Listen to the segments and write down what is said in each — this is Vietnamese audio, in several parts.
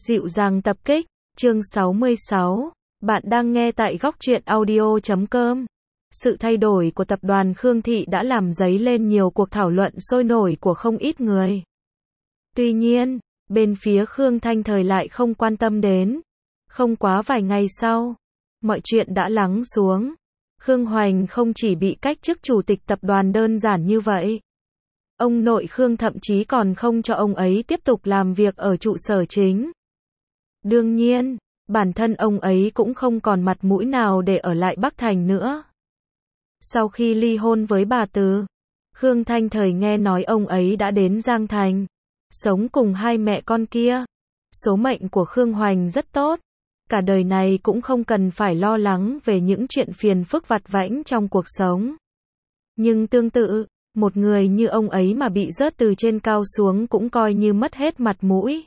Dịu dàng tập kích, chương 66. Bạn đang nghe tại góc truyện audio.com. Sự thay đổi của tập đoàn Khương Thị đã làm dấy lên nhiều cuộc thảo luận sôi nổi của không ít người. Tuy nhiên, bên phía Khương Thanh Thời lại không quan tâm đến. Không quá vài ngày sau, mọi chuyện đã lắng xuống. Khương Hoành không chỉ bị cách chức chủ tịch tập đoàn đơn giản như vậy. Ông nội Khương thậm chí còn không cho ông ấy tiếp tục làm việc ở trụ sở chính. Đương nhiên, bản thân ông ấy cũng không còn mặt mũi nào để ở lại Bắc Thành nữa. Sau khi ly hôn với bà Từ, Khương Thanh Thời nghe nói ông ấy đã đến Giang Thành, sống cùng hai mẹ con kia. Số mệnh của Khương Hoành rất tốt, cả đời này cũng không cần phải lo lắng về những chuyện phiền phức vặt vãnh trong cuộc sống. Nhưng tương tự, một người như ông ấy mà bị rớt từ trên cao xuống cũng coi như mất hết mặt mũi.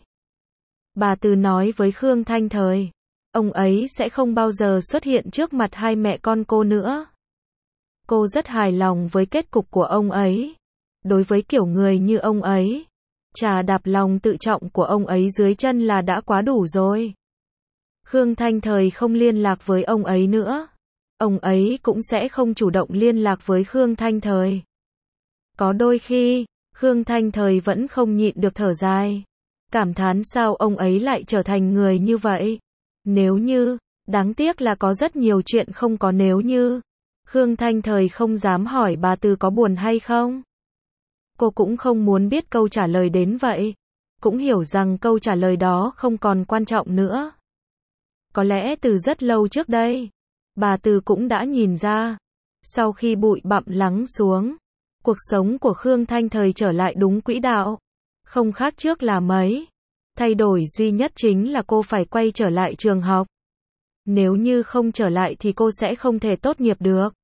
Bà Từ nói với Khương Thanh Thời, ông ấy sẽ không bao giờ xuất hiện trước mặt hai mẹ con cô nữa. Cô rất hài lòng với kết cục của ông ấy. Đối với kiểu người như ông ấy, chà đạp lòng tự trọng của ông ấy dưới chân là đã quá đủ rồi. Khương Thanh Thời không liên lạc với ông ấy nữa. Ông ấy cũng sẽ không chủ động liên lạc với Khương Thanh Thời. Có đôi khi, Khương Thanh Thời vẫn không nhịn được thở dài. Cảm thán sao ông ấy lại trở thành người như vậy. Nếu như, đáng tiếc là có rất nhiều chuyện không có nếu như. Khương Thanh Thời không dám hỏi bà Từ có buồn hay không. Cô cũng không muốn biết câu trả lời đến vậy. Cũng hiểu rằng câu trả lời đó không còn quan trọng nữa. Có lẽ từ rất lâu trước đây, bà Từ cũng đã nhìn ra. Sau khi bụi bặm lắng xuống, cuộc sống của Khương Thanh Thời trở lại đúng quỹ đạo. Không khác trước là mấy. Thay đổi duy nhất chính là cô phải quay trở lại trường học. Nếu như không trở lại thì cô sẽ không thể tốt nghiệp được.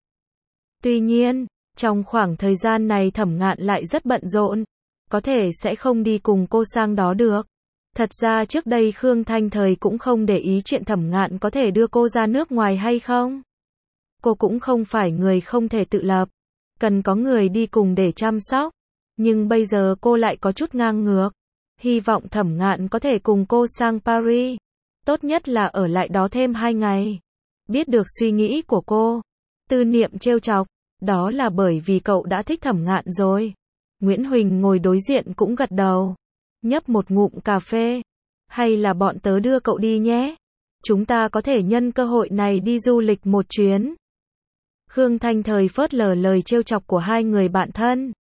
Tuy nhiên, trong khoảng thời gian này Thẩm Ngạn lại rất bận rộn. Có thể sẽ không đi cùng cô sang đó được. Thật ra trước đây Khương Thanh Thời cũng không để ý chuyện Thẩm Ngạn có thể đưa cô ra nước ngoài hay không. Cô cũng không phải người không thể tự lập. Cần có người đi cùng để chăm sóc. Nhưng bây giờ cô lại có chút ngang ngược. Hy vọng Thẩm Ngạn có thể cùng cô sang Paris. Tốt nhất là ở lại đó thêm 2 ngày. Biết được suy nghĩ của cô, Tư Niệm trêu chọc, đó là bởi vì cậu đã thích Thẩm Ngạn rồi. Nguyễn Huỳnh ngồi đối diện cũng gật đầu. Nhấp một ngụm cà phê. Hay là bọn tớ đưa cậu đi nhé. Chúng ta có thể nhân cơ hội này đi du lịch một chuyến. Khương Thanh Thời phớt lờ lời trêu chọc của hai người bạn thân.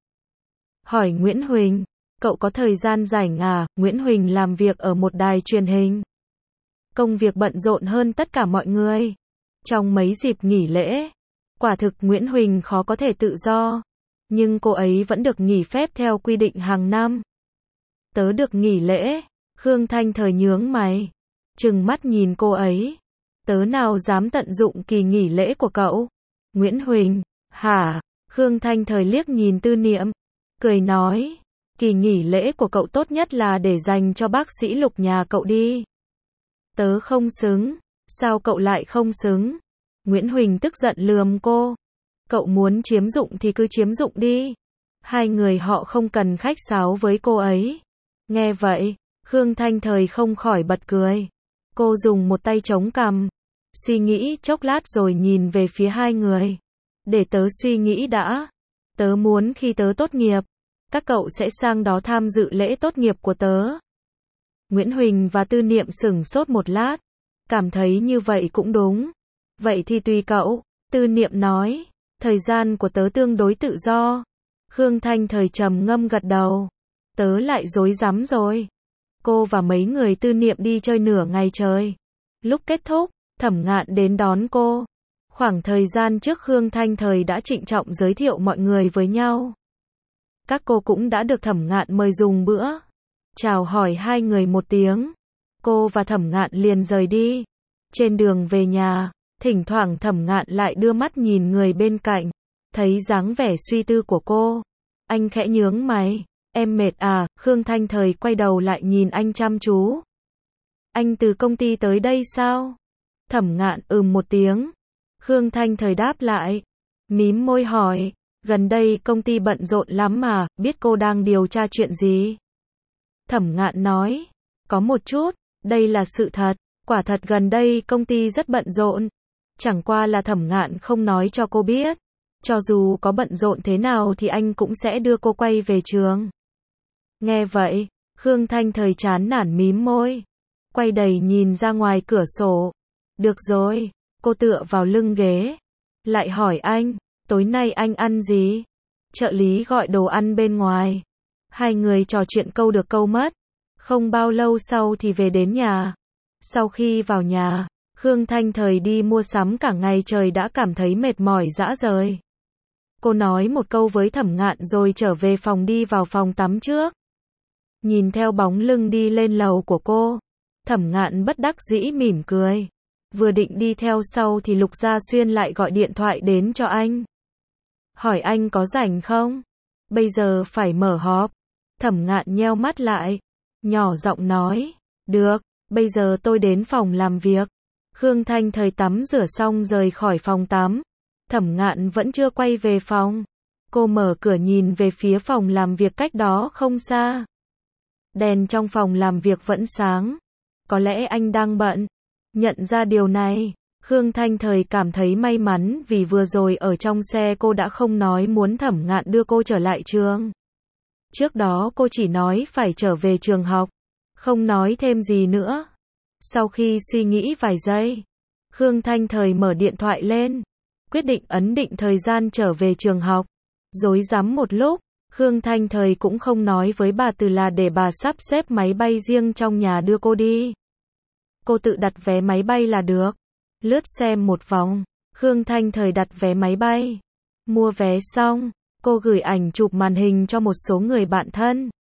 Hỏi Nguyễn Huỳnh, cậu có thời gian rảnh à? Nguyễn Huỳnh làm việc ở một đài truyền hình. Công việc bận rộn hơn tất cả mọi người. Trong mấy dịp nghỉ lễ, quả thực Nguyễn Huỳnh khó có thể tự do. Nhưng cô ấy vẫn được nghỉ phép theo quy định hàng năm. Tớ được nghỉ lễ. Khương Thanh Thời nhướng mày, trừng mắt nhìn cô ấy. Tớ nào dám tận dụng kỳ nghỉ lễ của cậu? Nguyễn Huỳnh, hả? Khương Thanh Thời liếc nhìn Tư Niệm, cười nói, kỳ nghỉ lễ của cậu tốt nhất là để dành cho bác sĩ Lục nhà cậu đi. Tớ không xứng. Sao cậu lại không xứng? Nguyễn Huỳnh tức giận lườm cô. Cậu muốn chiếm dụng thì cứ chiếm dụng đi. Hai người họ không cần khách sáo với cô ấy. Nghe vậy, Khương Thanh Thời không khỏi bật cười. Cô dùng một tay chống cằm, suy nghĩ chốc lát rồi nhìn về phía hai người. Để tớ suy nghĩ đã. Tớ muốn khi tớ tốt nghiệp, các cậu sẽ sang đó tham dự lễ tốt nghiệp của tớ. Nguyễn Huỳnh và Tư Niệm sửng sốt một lát, cảm thấy như vậy cũng đúng. Vậy thì tùy cậu, Tư Niệm nói, thời gian của tớ tương đối tự do. Khương Thanh Thời trầm ngâm gật đầu. Tớ lại rối rắm rồi. Cô và mấy người Tư Niệm đi chơi nửa ngày trời. Lúc kết thúc, Thẩm Ngạn đến đón cô. Khoảng thời gian trước Khương Thanh Thời đã trịnh trọng giới thiệu mọi người với nhau. Các cô cũng đã được Thẩm Ngạn mời dùng bữa. Chào hỏi hai người một tiếng. Cô và Thẩm Ngạn liền rời đi. Trên đường về nhà, thỉnh thoảng Thẩm Ngạn lại đưa mắt nhìn người bên cạnh. Thấy dáng vẻ suy tư của cô. Anh khẽ nhướng mày. Em mệt à? Khương Thanh Thời quay đầu lại nhìn anh chăm chú. Anh từ công ty tới đây sao? Thẩm Ngạn một tiếng. Khương Thanh Thời đáp lại. Mím môi hỏi. Gần đây công ty bận rộn lắm mà, biết cô đang điều tra chuyện gì? Thẩm Ngạn nói. Có một chút. Đây là sự thật, quả thật gần đây công ty rất bận rộn. Chẳng qua là Thẩm Ngạn không nói cho cô biết. Cho dù có bận rộn thế nào thì anh cũng sẽ đưa cô quay về trường. Nghe vậy, Khương Thanh Thời chán nản mím môi. Quay đầy nhìn ra ngoài cửa sổ. Được rồi, cô tựa vào lưng ghế. Lại hỏi anh, tối nay anh ăn gì? Trợ lý gọi đồ ăn bên ngoài. Hai người trò chuyện câu được câu mất. Không bao lâu sau thì về đến nhà. Sau khi vào nhà, Khương Thanh Thời đi mua sắm cả ngày trời đã cảm thấy mệt mỏi rã rời. Cô nói một câu với Thẩm Ngạn rồi trở về phòng đi vào phòng tắm trước. Nhìn theo bóng lưng đi lên lầu của cô, Thẩm Ngạn bất đắc dĩ mỉm cười. Vừa định đi theo sau thì Lục Gia Xuyên lại gọi điện thoại đến cho anh. Hỏi anh có rảnh không? Bây giờ phải mở họp. Thẩm Ngạn nheo mắt lại, nhỏ giọng nói, được, bây giờ tôi đến phòng làm việc. Khương Thanh Thời tắm rửa xong rời khỏi phòng tắm. Thẩm Ngạn vẫn chưa quay về phòng. Cô mở cửa nhìn về phía phòng làm việc cách đó không xa. Đèn trong phòng làm việc vẫn sáng. Có lẽ anh đang bận. Nhận ra điều này, Khương Thanh Thời cảm thấy may mắn vì vừa rồi ở trong xe cô đã không nói muốn Thẩm Ngạn đưa cô trở lại trường. Trước đó cô chỉ nói phải trở về trường học, không nói thêm gì nữa. Sau khi suy nghĩ vài giây, Khương Thanh Thời mở điện thoại lên, quyết định ấn định thời gian trở về trường học. Rối rắm một lúc, Khương Thanh Thời cũng không nói với bà Từ là để bà sắp xếp máy bay riêng trong nhà đưa cô đi. Cô tự đặt vé máy bay là được. Lướt xem một vòng, Khương Thanh Thời đặt vé máy bay. Mua vé xong, cô gửi ảnh chụp màn hình cho một số người bạn thân.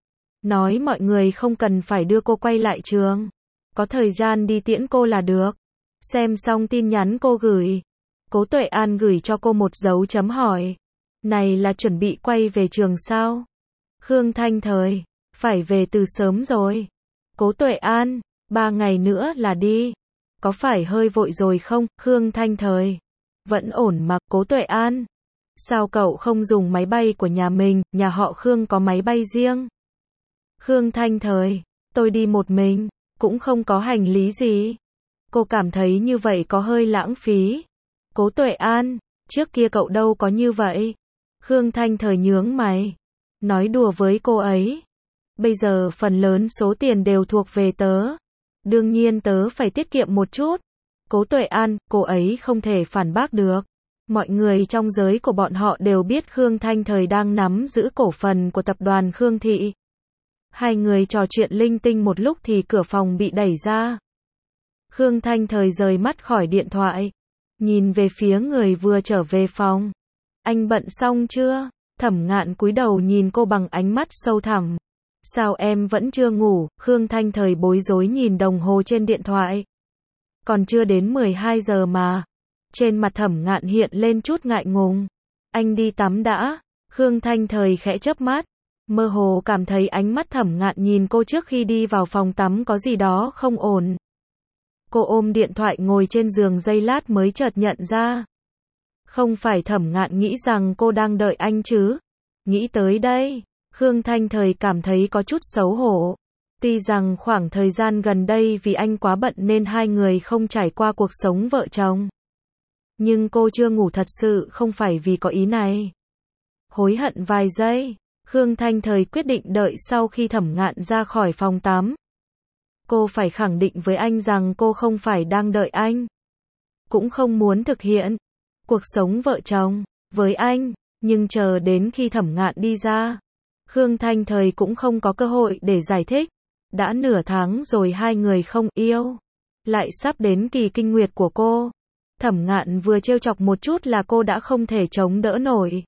Nói mọi người không cần phải đưa cô quay lại trường. Có thời gian đi tiễn cô là được. Xem xong tin nhắn cô gửi. Cố Tuệ An gửi cho cô một dấu chấm hỏi. Này là chuẩn bị quay về trường sao? Khương Thanh Thời, phải về từ sớm rồi. Cố Tuệ An, 3 ngày nữa là đi. Có phải hơi vội rồi không? Khương Thanh Thời, vẫn ổn mà. Cố Tuệ An, sao cậu không dùng máy bay của nhà mình, nhà họ Khương có máy bay riêng. Khương Thanh Thời, tôi đi một mình, cũng không có hành lý gì. Cô cảm thấy như vậy có hơi lãng phí. Cố Tuệ An, trước kia cậu đâu có như vậy. Khương Thanh Thời nhướng mày, nói đùa với cô ấy. Bây giờ phần lớn số tiền đều thuộc về tớ. Đương nhiên tớ phải tiết kiệm một chút. Cố Tuệ An, cô ấy không thể phản bác được. Mọi người trong giới của bọn họ đều biết Khương Thanh Thời đang nắm giữ cổ phần của tập đoàn Khương Thị. Hai người trò chuyện linh tinh một lúc thì cửa phòng bị đẩy ra. Khương Thanh Thời rời mắt khỏi điện thoại, nhìn về phía người vừa trở về phòng. Anh bận xong chưa? Thẩm Ngạn cúi đầu nhìn cô bằng ánh mắt sâu thẳm. Sao em vẫn chưa ngủ? Khương Thanh Thời bối rối nhìn đồng hồ trên điện thoại. Còn chưa đến 12 giờ mà. Trên mặt Thẩm Ngạn hiện lên chút ngại ngùng. Anh đi tắm đã. Khương Thanh Thời khẽ chớp mắt. Mơ hồ cảm thấy ánh mắt Thẩm Ngạn nhìn cô trước khi đi vào phòng tắm có gì đó không ổn. Cô ôm điện thoại ngồi trên giường giây lát mới chợt nhận ra. Không phải Thẩm Ngạn nghĩ rằng cô đang đợi anh chứ? Nghĩ tới đây, Khương Thanh Thời cảm thấy có chút xấu hổ. Tuy rằng khoảng thời gian gần đây vì anh quá bận nên hai người không trải qua cuộc sống vợ chồng. Nhưng cô chưa ngủ thật sự không phải vì có ý này. Hối hận vài giây, Khương Thanh Thời quyết định đợi sau khi Thẩm Ngạn ra khỏi phòng tắm. Cô phải khẳng định với anh rằng cô không phải đang đợi anh. Cũng không muốn thực hiện cuộc sống vợ chồng với anh, nhưng chờ đến khi Thẩm Ngạn đi ra, Khương Thanh Thời cũng không có cơ hội để giải thích. Đã nửa tháng rồi hai người không yêu. Lại sắp đến kỳ kinh nguyệt của cô. Thẩm Ngạn vừa trêu chọc một chút là cô đã không thể chống đỡ nổi.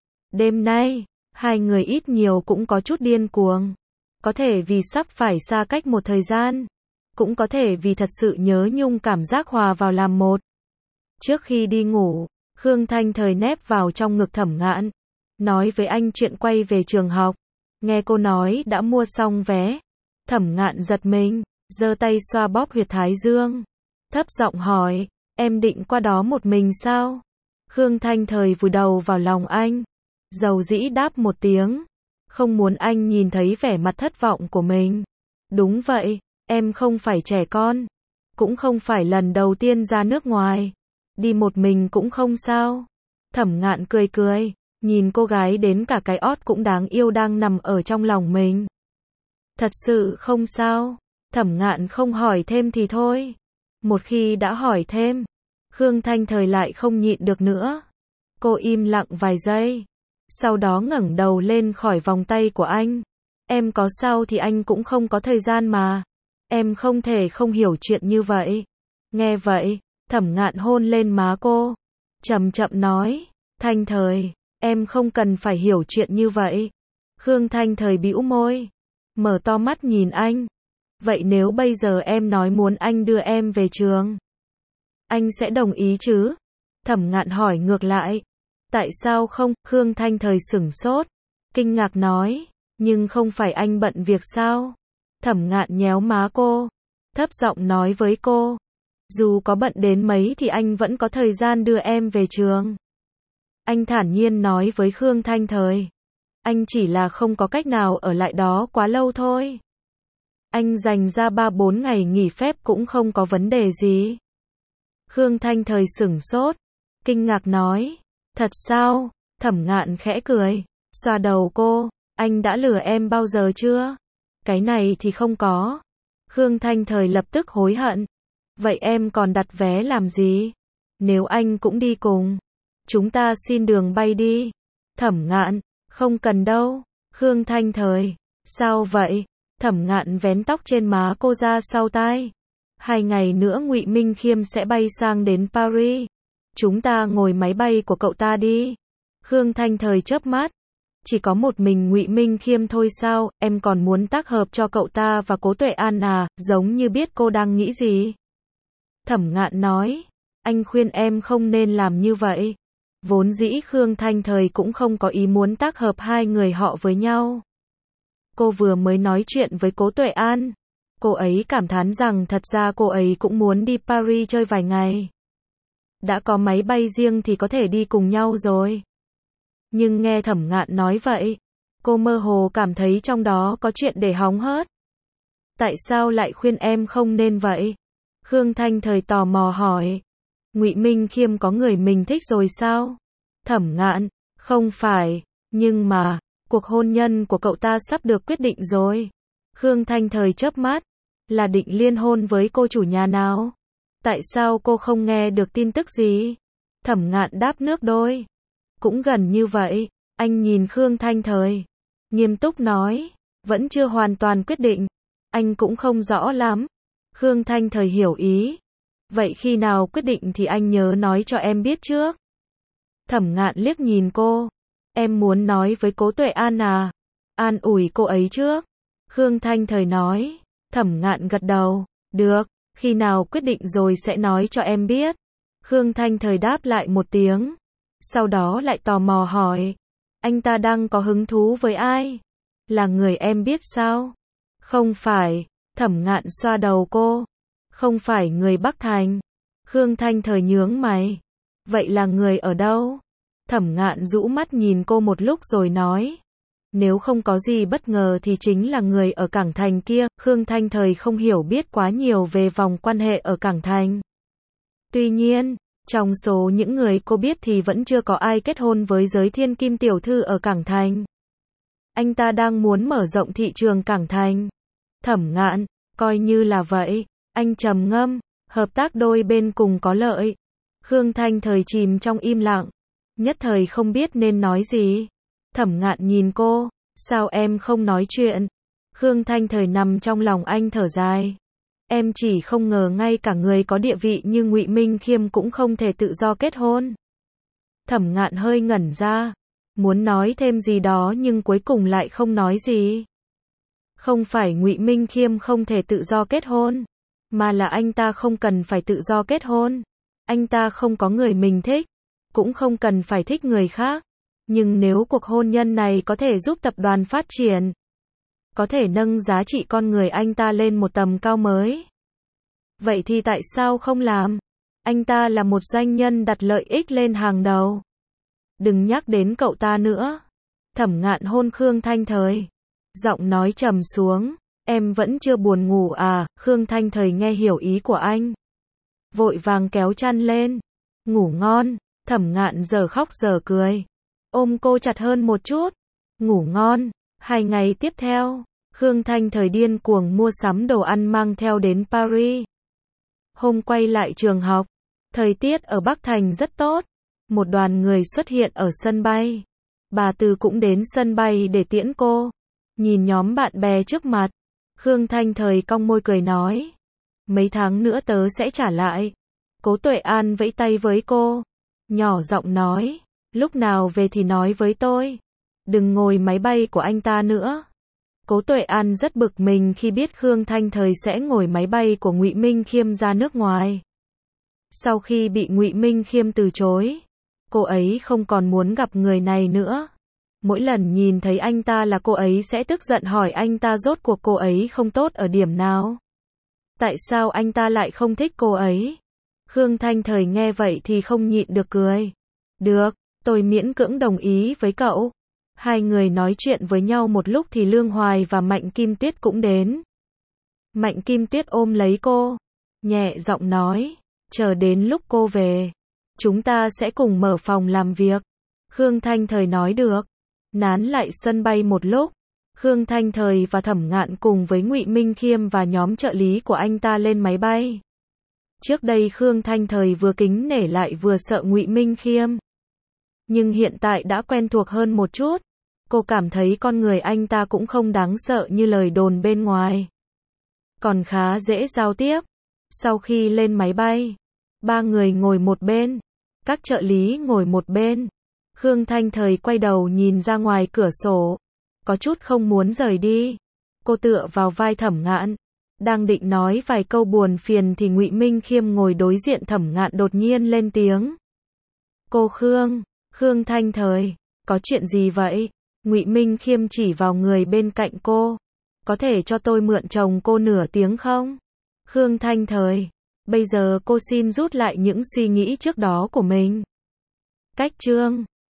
Đêm nay, hai người ít nhiều cũng có chút điên cuồng. Có thể vì sắp phải xa cách một thời gian. Cũng có thể vì thật sự nhớ nhung cảm giác hòa vào làm một. Trước khi đi ngủ, Khương Thanh Thời nép vào trong ngực Thẩm Ngạn. Nói với anh chuyện quay về trường học. Nghe cô nói đã mua xong vé. Thẩm Ngạn giật mình, giơ tay xoa bóp huyệt thái dương. Thấp giọng hỏi, em định qua đó một mình sao? Khương Thanh Thời vùi đầu vào lòng anh. Dầu dĩ đáp một tiếng. Không muốn anh nhìn thấy vẻ mặt thất vọng của mình. Đúng vậy, Em không phải trẻ con, cũng không phải lần đầu tiên ra nước ngoài. Đi một mình cũng không sao. Thẩm Ngạn cười cười, nhìn cô gái đến cả cái ót cũng đáng yêu đang nằm ở trong lòng mình. Thật sự không sao. Thẩm Ngạn không hỏi thêm thì thôi. Một khi đã hỏi thêm, Khương Thanh Thời lại không nhịn được nữa. Cô im lặng vài giây, sau đó ngẩng đầu lên khỏi vòng tay của anh. Em có sao thì anh cũng không có thời gian mà. Em không thể không hiểu chuyện như vậy. Nghe vậy, Thẩm Ngạn hôn lên má cô, chậm chậm nói, Thanh Thời, em không cần phải hiểu chuyện như vậy. Khương Thanh Thời bĩu môi, mở to mắt nhìn anh. Vậy nếu bây giờ em nói muốn anh đưa em về trường, anh sẽ đồng ý chứ? Thẩm Ngạn hỏi ngược lại. Tại sao không? Khương Thanh Thời sửng sốt, kinh ngạc nói, nhưng không phải anh bận việc sao? Thẩm Ngạn nhéo má cô, thấp giọng nói với cô, dù có bận đến mấy thì anh vẫn có thời gian đưa em về trường. Anh thản nhiên nói với Khương Thanh Thời, anh chỉ là không có cách nào ở lại đó quá lâu thôi. Anh dành ra 3-4 ngày nghỉ phép cũng không có vấn đề gì. Khương Thanh Thời sửng sốt, kinh ngạc nói, thật sao? Thẩm Ngạn khẽ cười, xoa đầu cô, anh đã lừa em bao giờ chưa? Cái này thì không có. Khương Thanh Thời lập tức hối hận. Vậy em còn đặt vé làm gì? Nếu anh cũng đi cùng, chúng ta xin đường bay đi. Thẩm Ngạn, không cần đâu. Khương Thanh Thời, sao vậy? Thẩm Ngạn vén tóc trên má cô ra sau tai. 2 ngày nữa Ngụy Minh Khiêm sẽ bay sang đến Paris. Chúng ta ngồi máy bay của cậu ta đi. Khương Thanh Thời chớp mắt. Chỉ có một mình Ngụy Minh Khiêm thôi sao? Em còn muốn tác hợp cho cậu ta và Cố Tuệ An à? Giống như biết cô đang nghĩ gì. Thẩm Ngạn nói, anh khuyên em không nên làm như vậy. Vốn dĩ Khương Thanh Thời cũng không có ý muốn tác hợp hai người họ với nhau. Cô vừa mới nói chuyện với Cố Tuệ An. Cô ấy cảm thán rằng thật ra cô ấy cũng muốn đi Paris chơi vài ngày. Đã có máy bay riêng thì có thể đi cùng nhau rồi. Nhưng nghe Thẩm Ngạn nói vậy, cô mơ hồ cảm thấy trong đó có chuyện để hóng hớt. Tại sao lại khuyên em không nên vậy? Khương Thanh Thời tò mò hỏi. Ngụy Minh Khiêm có người mình thích rồi sao? Thẩm Ngạn, không phải, nhưng mà, cuộc hôn nhân của cậu ta sắp được quyết định rồi. Khương Thanh Thời chớp mắt, là định liên hôn với cô chủ nhà nào? Tại sao cô không nghe được tin tức gì? Thẩm Ngạn đáp nước đôi. Cũng gần như vậy, anh nhìn Khương Thanh Thời, nghiêm túc nói, vẫn chưa hoàn toàn quyết định, anh cũng không rõ lắm. Khương Thanh Thời hiểu ý. Vậy khi nào quyết định thì anh nhớ nói cho em biết trước. Thẩm Ngạn liếc nhìn cô. Em muốn nói với Cố Tuệ An à? An ủi cô ấy trước. Khương Thanh Thời nói. Thẩm Ngạn gật đầu. Được, khi nào quyết định rồi sẽ nói cho em biết. Khương Thanh Thời đáp lại một tiếng. Sau đó lại tò mò hỏi. Anh ta đang có hứng thú với ai? Là người em biết sao? Không phải. Thẩm Ngạn xoa đầu cô. Không phải người Bắc Thành. Khương Thanh Thời nhướng mày. Vậy là người ở đâu? Thẩm Ngạn rũ mắt nhìn cô một lúc rồi nói. Nếu không có gì bất ngờ thì chính là người ở Cảng Thành kia. Khương Thanh Thời không hiểu biết quá nhiều về vòng quan hệ ở Cảng Thành. Tuy nhiên, trong số những người cô biết thì vẫn chưa có ai kết hôn với giới thiên kim tiểu thư ở Cảng Thành. Anh ta đang muốn mở rộng thị trường Cảng Thành. Thẩm Ngạn, coi như là vậy. Anh trầm ngâm, hợp tác đôi bên cùng có lợi. Khương Thanh Thời chìm trong im lặng, nhất thời không biết nên nói gì. Thẩm Ngạn nhìn cô, sao em không nói chuyện? Khương Thanh Thời nằm trong lòng anh thở dài. Em chỉ không ngờ ngay cả người có địa vị như Ngụy Minh Khiêm cũng không thể tự do kết hôn. Thẩm Ngạn hơi ngẩn ra, muốn nói thêm gì đó nhưng cuối cùng lại không nói gì. Không phải Ngụy Minh Khiêm không thể tự do kết hôn, mà là anh ta không cần phải tự do kết hôn. Anh ta không có người mình thích, cũng không cần phải thích người khác. Nhưng nếu cuộc hôn nhân này có thể giúp tập đoàn phát triển, có thể nâng giá trị con người anh ta lên một tầm cao mới, vậy thì tại sao không làm? Anh ta là một doanh nhân đặt lợi ích lên hàng đầu. Đừng nhắc đến cậu ta nữa. Thẩm Ngạn hôn Khương Thanh Thời, giọng nói trầm xuống. Em vẫn chưa buồn ngủ à? Khương Thanh Thời nghe hiểu ý của anh, vội vàng kéo chăn lên. Ngủ ngon. Thẩm Ngạn giờ khóc giờ cười, ôm cô chặt hơn một chút. Ngủ ngon. 2 ngày tiếp theo, Khương Thanh Thời điên cuồng mua sắm đồ ăn mang theo đến Paris. Hôm quay lại trường học, thời tiết ở Bắc Thành rất tốt. Một đoàn người xuất hiện ở sân bay. Bà Từ cũng đến sân bay để tiễn cô. Nhìn nhóm bạn bè trước mặt, Khương Thanh Thời cong môi cười nói, mấy tháng nữa tớ sẽ trả lại. Cố Tuệ An vẫy tay với cô, nhỏ giọng nói, lúc nào về thì nói với tôi, đừng ngồi máy bay của anh ta nữa. Cố Tuệ An rất bực mình khi biết Khương Thanh Thời sẽ ngồi máy bay của Ngụy Minh Khiêm ra nước ngoài. Sau khi bị Ngụy Minh Khiêm từ chối, cô ấy không còn muốn gặp người này nữa. Mỗi lần nhìn thấy anh ta là cô ấy sẽ tức giận hỏi anh ta rốt cuộc cô ấy không tốt ở điểm nào. Tại sao anh ta lại không thích cô ấy? Khương Thanh Thời nghe vậy thì không nhịn được cười. Được, tôi miễn cưỡng đồng ý với cậu. Hai người nói chuyện với nhau một lúc thì Lương Hoài và Mạnh Kim Tuyết cũng đến. Mạnh Kim Tuyết ôm lấy cô, nhẹ giọng nói, chờ đến lúc cô về, chúng ta sẽ cùng mở phòng làm việc. Khương Thanh Thời nói được. Nán lại sân bay một lúc, Khương Thanh Thời và Thẩm Ngạn cùng với Ngụy Minh Khiêm và nhóm trợ lý của anh ta lên máy bay. Trước đây Khương Thanh Thời vừa kính nể lại vừa sợ Ngụy Minh Khiêm. Nhưng hiện tại đã quen thuộc hơn một chút. Cô cảm thấy con người anh ta cũng không đáng sợ như lời đồn bên ngoài. Còn khá dễ giao tiếp. Sau khi lên máy bay, 3 người ngồi một bên, các trợ lý ngồi một bên. Khương Thanh Thời quay đầu nhìn ra ngoài cửa sổ, có chút không muốn rời đi. Cô tựa vào vai Thẩm Ngạn, đang định nói vài câu buồn phiền thì Ngụy Minh Khiêm ngồi đối diện Thẩm Ngạn đột nhiên lên tiếng. Cô Khương, Khương Thanh Thời, có chuyện gì vậy? Ngụy Minh Khiêm chỉ vào người bên cạnh cô. Có thể cho tôi mượn chồng cô nửa tiếng không? Khương Thanh Thời, bây giờ cô xin rút lại những suy nghĩ trước đó của mình. Cách chương